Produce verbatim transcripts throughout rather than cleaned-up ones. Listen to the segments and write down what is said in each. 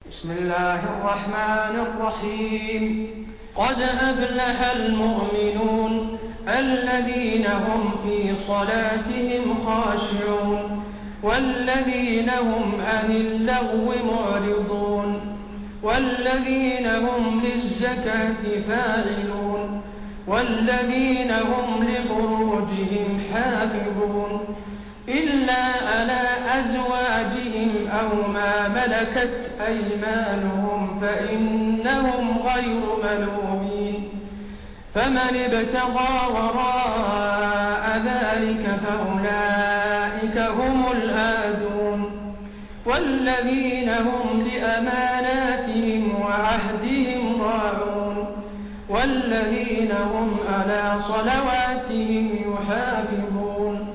بسم الله الرحمن الرحيم. قد أفلح المؤمنون الذين هم في صلاتهم خاشعون والذين هم عن اللغو معرضون والذين هم للزكاة فاعلون والذين هم لفروجهم حافظون إلا على أزواجهم أو ما ملكت أيمانهم فإنهم غير ملومين. فمن ابتغى وراء ذلك فأولئك هم العادون والذين هم لأماناتهم وعهدهم راعون والذين هم على صلواتهم يحافظون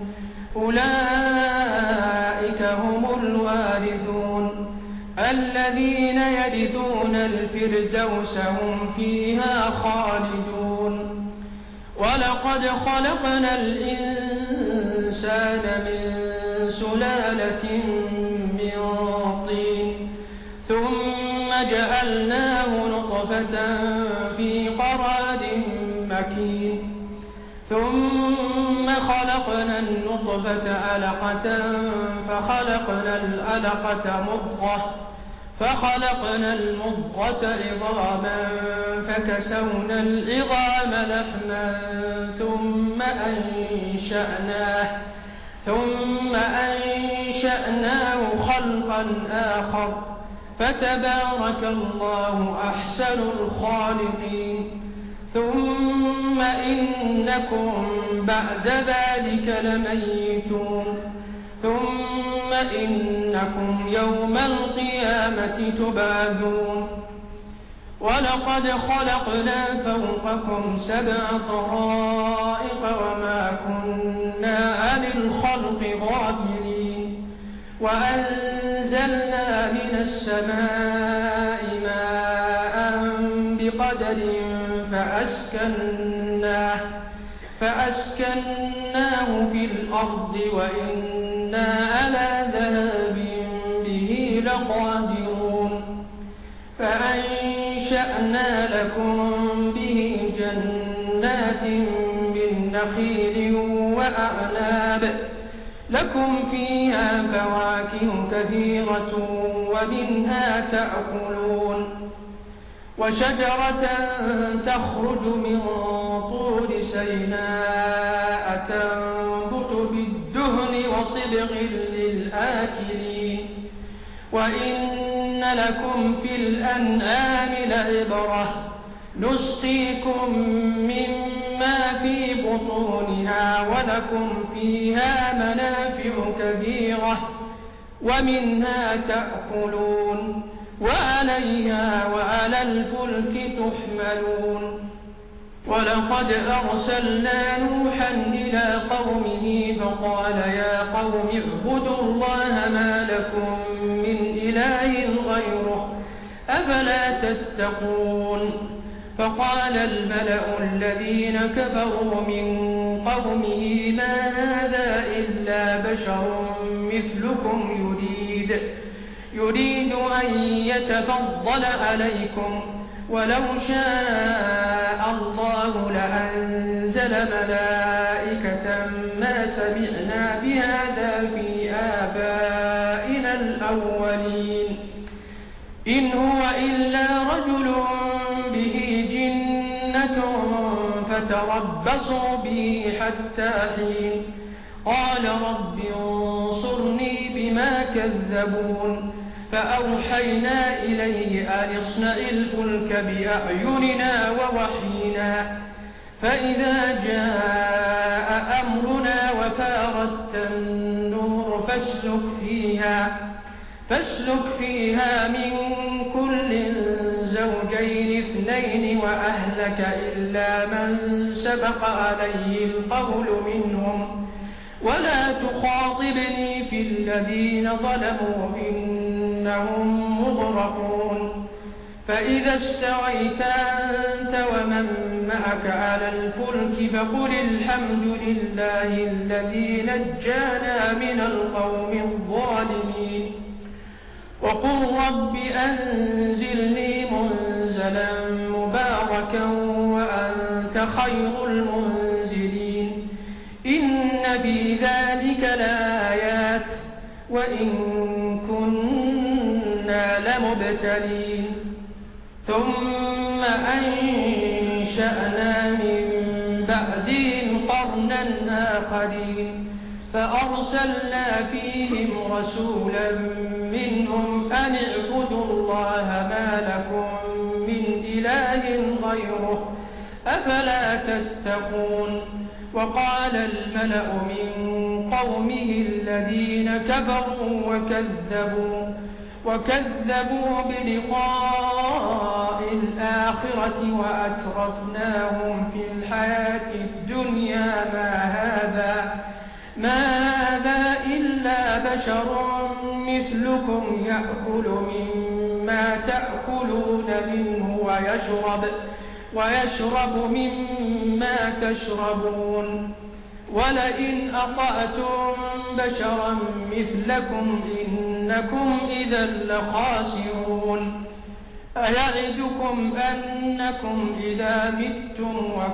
أولئك هم الوارثون الذين يرثون الفردوس هم فيها خالدون. ولقد خلقنا الإنسان من سلالة من طين ثم جعلناه نطفة في قرار مكين ثم خلقنا النطفة علقة فخلقنا العلقة مضغة فخلقنا المضغة عظاما فكسونا العظام لحما ثم أنشأناه ثم أنشأناه خلقا آخر فتبارك الله أحسن الخالقين. ثم إنكم بعد ذلك لميتون ثم إنكم يوم القيامة تبعثون. ولقد خلقنا فوقكم سبع طرائق وما كنا عن الخلق غافلين وأنزلنا من السماء ماء بقدر فأسكناه, فأسكناه في الأرض وإنا على ذهاب به لقادرون. فأنشأنا لكم به جنات من نخيل وأعناب لكم فيها فواكه كثيرة ومنها تأكلون وشجرة تخرج من طور سيناء تنبت بالدهن وصبغ للآكلين. وإن لكم في الأنعام لعبرة نسقيكم مما في بطونها ولكم فيها منافع كثيرة ومنها تأكلون وعليها وعلى الفلك تحملون. ولقد أرسلنا نوحا إلى قومه فقال يا قوم اعبدوا الله ما لكم من إله غيره أفلا تتقون. فقال الملأ الذين كفروا من قومه ما هذا إلا بشر مثلكم يريد يريد أن يتفضل عليكم ولو شاء الله لأنزل ملائكة ما سمعنا بهذا في آبائنا الأولين إن هو إلا رجل به جنة فتربصوا به حتى حين. قال رب انصرني بما كذبون. فأوحينا إليه أن اصنع الفلك بأعيننا ووحينا فإذا جاء أمرنا وفارت النور فاسلك فيها, فاسلك فيها من كل زوجين اثنين وأهلك إلا من سبق عليه القول منهم ولا تخاطبني في الذين ظلموا إنهم مغرقون. فإذا استويت أنت ومن معك على الفلك فقل الحمد لله الذي نجانا من القوم الظالمين. وقل رب أنزلني منزلا مباركا وأنت خير المنزلين إن في ذلك لآيات وإن كنا لمبتلين ثم أنشأنا من بعدهم قرنا آخرين فأرسلنا فيهم رسولا منهم أن اعبدوا الله ما لكم من إله غيره أفلا تتقون وقال الملأ من قومه الذين كفروا وكذبوا وكذبوا بلقاء الآخرة وأترفناهم في الحياة الدنيا ما هذا ما هذا إلا بشر مثلكم يأكل مما تأكلون منه ويشرب ويشرب مما تشربون ولئن أطعتم بشرا مثلكم إنكم إذا لخاسرون أيعدكم أنكم إذا متم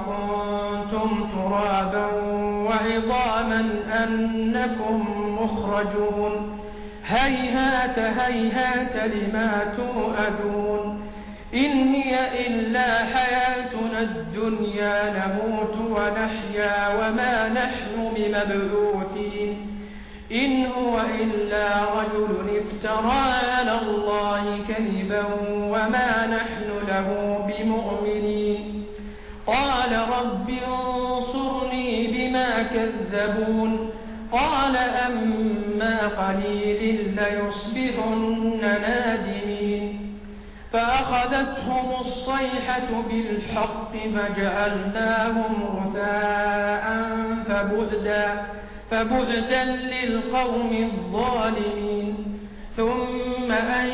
وكنتم ترابا وعظاما أنكم مخرجون هيهات هيهات لما توعدون إن هي إلا حياتنا الدنيا نموت ونحيا وما نحن بمبعوثين إن هو إلا رجل افترى على الله كذبا وما نحن له بمؤمنين قال رب انصرني بما كذبون قال أما قليل ليصبحن نادمين فأخذتهم الصيحة بالحق فجعلناهم غثاء فبعدا فبعدا للقوم الظالمين ثم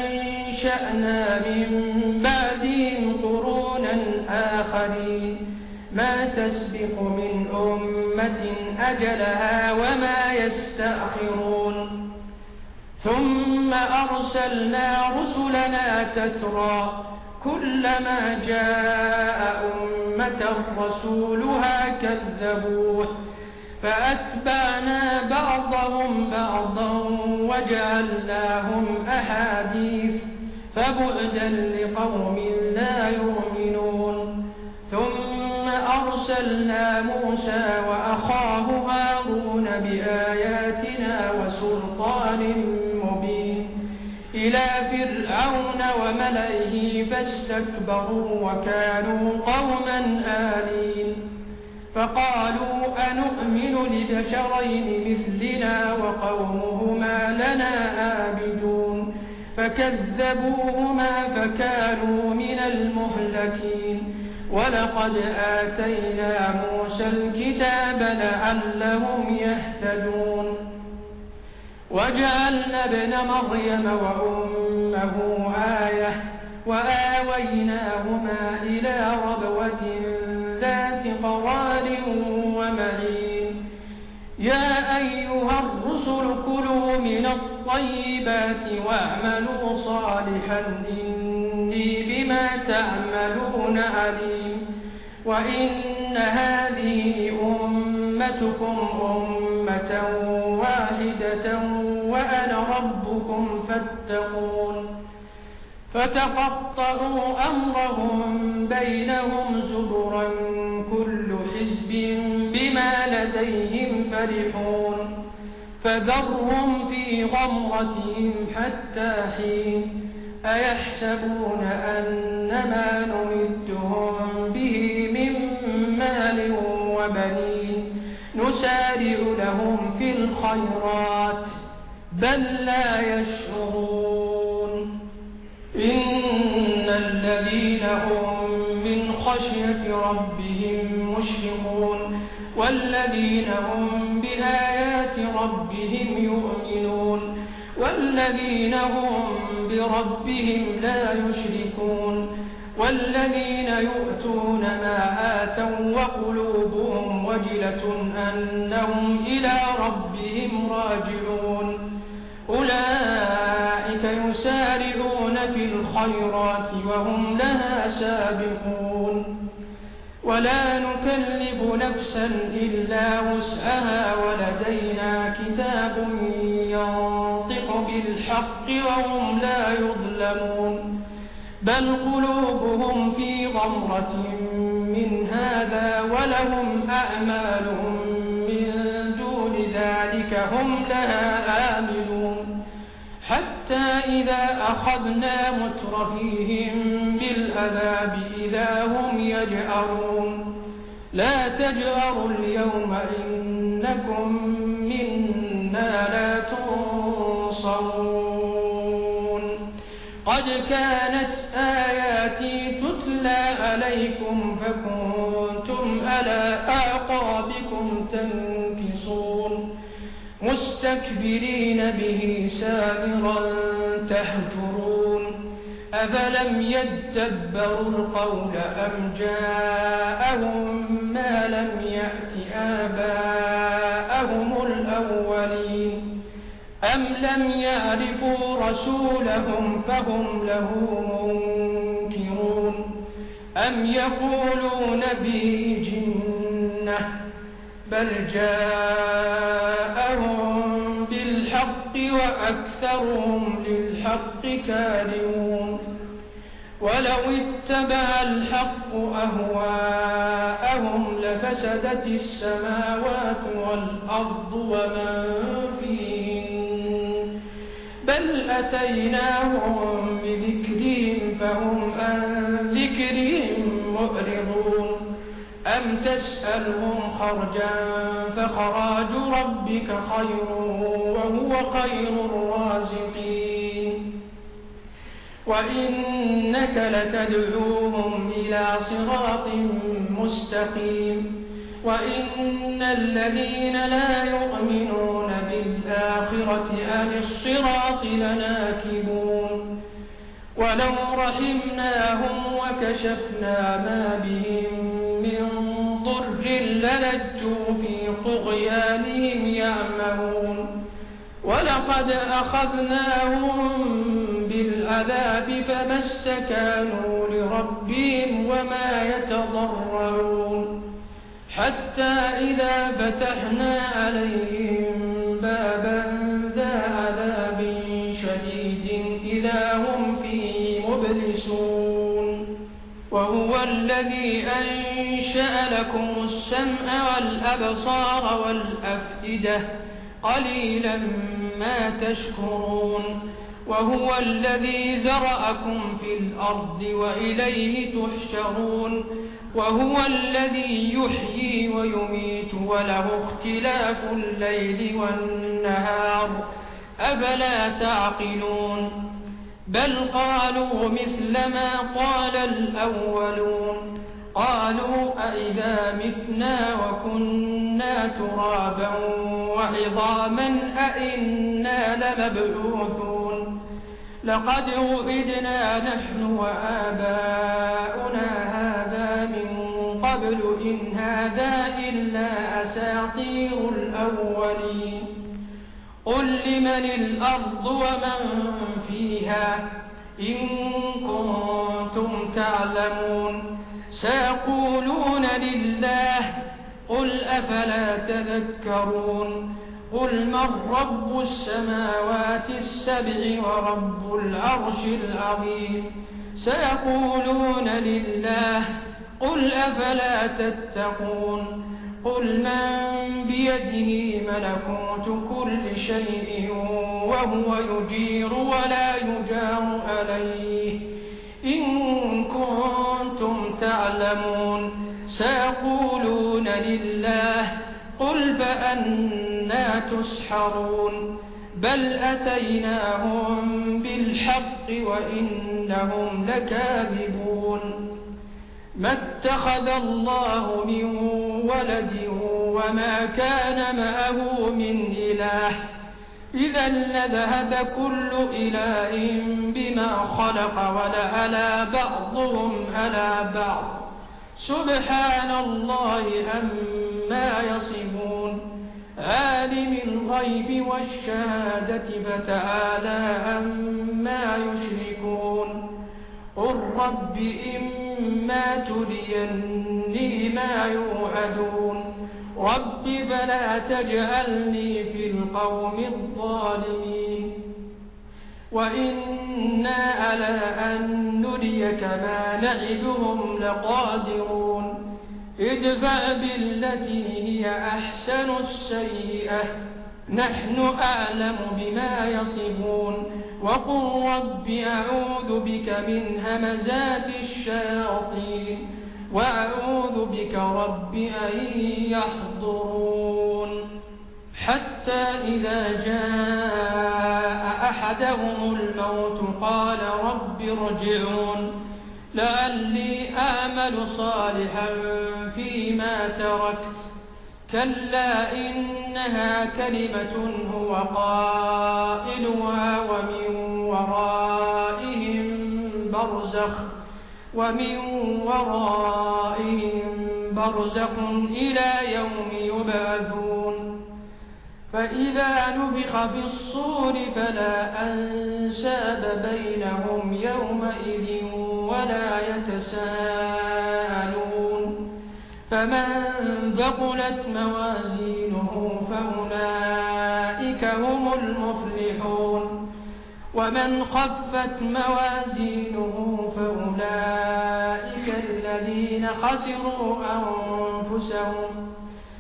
أنشأنا من بعدهم قرونا آخرين ما تسبق من أمة أجلها وما يستأخرون ثم أرسلنا رسلنا تترى كلما جاء أمة رسولها كذبوه فأتبعنا بعضهم بعضا وجعلناهم أحاديث فبعدا لقوم لا يؤمنون ثم أرسلنا موسى وأخاه هارون بآياتنا وسلطان مبين إلى فرعون وملئه فاستكبروا وكانوا قوما آلين فقالوا أنؤمن لبشرين مثلنا وقومهما لنا عابدون فكذبوهما فكانوا من المهلكين ولقد آتينا موسى الكتاب لعلهم يهتدون وجعلنا ابن مريم وأمه آية وآويناهما إلى ربوة ذات قرار ومعين يا أيها الرسل كلوا من الطيبات واعملوا صالحا إني بما تعملون عليم وإن هذه أمتكم أمة واحدة وأنا ربكم فاتقون فتقطعوا أمرهم بينهم زبرا كل حزب بما لديهم فرحون فذرهم في غمرتهم حتى حين أيحسبون أنما نمدهم به من مال وبنين نسارع لهم في الخيرات بل لا يشعرون إن الذين هم من خشية ربهم مشفقون والذين هم بآيات ربهم يؤمنون والذين هم بربهم لا يشركون والذين يؤتون ما آتوا وقلوبهم وجلة أنهم إلى ربهم راجعون أولئك يسارعون الخيرات وهم لها سابقون ولا نكلف نفسا إلا وسعها ولدينا كتاب ينطق بالحق وهم لا يظلمون بل قلوبهم في غمرة من هذا ولهم أعمال من دون ذلك هم لها آمنون حتى إذا أخذنا مترفيهم بالعذاب إذا هم يجأرون لا تجأروا اليوم إنكم منا لا تنصرون قد كانت آياتي تتلى عليكم فكنتم على أعقابكم تنكصون مستكبرين به سامرا تهجرون أفلم يدبروا القول أم جاءهم ما لم يأت آباءهم الأولين أم لم يعرفوا رسولهم فهم له منكرون أم يقولون به جنة بل جاءهم بالحق وأكثرهم للحق كارهون ولو اتبع الحق أهواءهم لفسدت السماوات والأرض ومن فيهن بل أتيناهم بذكرهم فهم عن ذكرهم معرضون أم تسألهم خرجا فخراج ربك خير وهو خير الرازقين وإنك لتدعوهم إلى صراط مستقيم وإن الذين لا يؤمنون بالآخرة عن الصراط لناكبون ولو رحمناهم وكشفنا ما بهم من ضر للجوا في طغيانهم يعمهون ولقد أخذناهم بالعذاب فما استكانوا لربهم وما يتضرعون حتى إذا فتحنا عليهم بابا ذا عذاب شديد إذا هم فيه مبلسون وهو الذي أنشأ لكم السمع والأبصار والأفئدة قليلا ما تشكرون وهو الذي ذرأكم في الأرض وإليه تحشرون وهو الذي يحيي ويميت وله اختلاف الليل والنهار أفلا تعقلون بل قالوا مثل ما قال الأولون قالوا أئذا متنا وكنا ترابا وعظاما أئنا لمبعوثون لقد وعدنا نحن وآباؤنا هذا من قبل إن هذا إلا أساطير الأولين قل لمن الأرض ومن فيها إن كنتم تعلمون سيقولون لله قل أفلا تذكرون قل من رب السماوات السبع ورب العرش العظيم سيقولون لله قل أفلا تتقون قل من بيده ملكوت كل شيء وهو يجير ولا يجار عليه إن كنتم تعلمون سيقولون لله قل فأنا تسحرون بل أتيناهم بالحق وإنهم لكاذبون ما اتخذ الله من ولد وما كان معه من إله إذا لذهب كل إله بما خلق ولعلى بعضهم على بعض سبحان الله عما يصفون عالم الغيب والشهادة فتعالى عما يشركون رب إما تريني ما يوعدون رب فلا تجعلني في القوم الظالمين وإنا على أن نريك ما نعدهم لقادرون ادفع بالتي هي أحسن السيئة نحن أعلم بما يصفون وقل رب أعوذ بك من همزات الشياطين وأعوذ بك رب أن يحضرون حتى إذا جاء أحدهم الموت قال رب ارجعون لعلي أعمل صالحا فيما تركت كلا إنها كلمة هو قائلها ومن ورائهم برزخ ومن ورائهم برزخ إلى يوم يبعثون فإذا نفخ في الصور فلا أنساب بينهم يومئذ ولا يتساءلون فمن ثقلت موازينه فأولئك هم المفلحون ومن خفت موازينه فأولئك الذين خسروا أنفسهم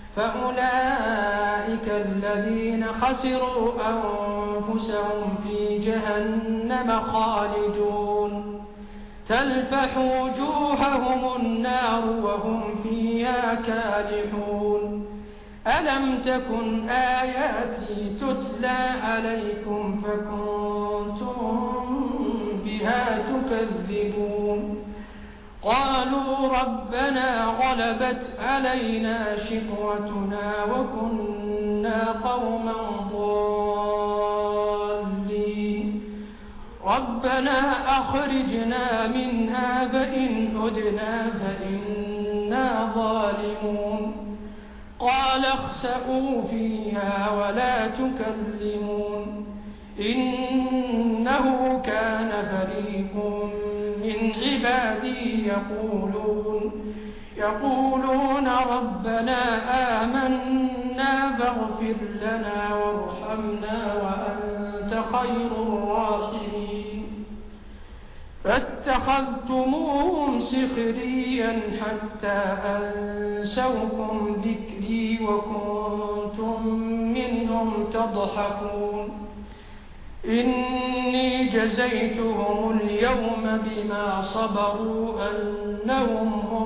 فأولئك الذين خسروا أنفسهم في جهنم خالدون تلفح وجوههم النار وهم فيها كالحون ألم تكن آياتي تتلى عليكم فكنتم بها تكذبون قالوا ربنا غلبت علينا شقوتنا وكنا قوما ضالين ربنا أخرجنا منها فإن عدنا فإنا ظالمون قال اخسئوا فيها ولا تكلمون إنه كان فريق من عبادي يقولون يقولون ربنا آمنا فاغفر لنا وارحمنا وأنت خير الراحمين فاتخذتموهم سخريا حتى أنسوكم ذكري وكنتم منهم تضحكون إني جزيتهم اليوم بما صبروا أنهم هم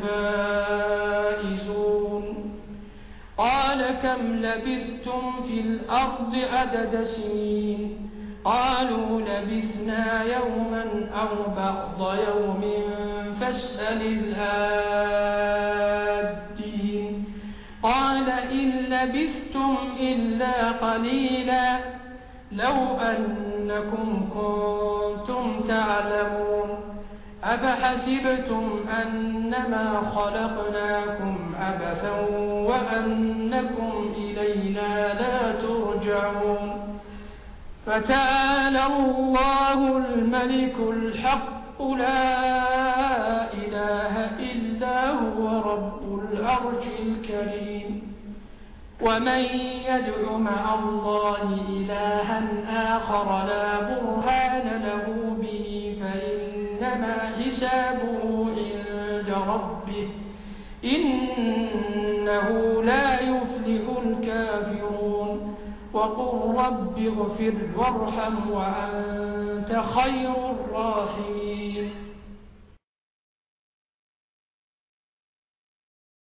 الفائزون قال كم لبثتم في الأرض عدد سنين قالوا لبثنا يوما أو بعض يوم فاسأل العادين قال إن لبثتم إلا قليلا لو أنكم كنتم تعلمون أفحسبتم أنما خلقناكم عبثا وأنكم إلينا لا ترجعون فتعالى الله الملك الحق لا إله إلا هو رب العرش الكريم ومن يدع مع الله إلها آخر لا برهان له به فإنما حسابه عند ربه إنه لا يفلح الكافرون وقل رب اغفر وارحم وأنت خير الراحمين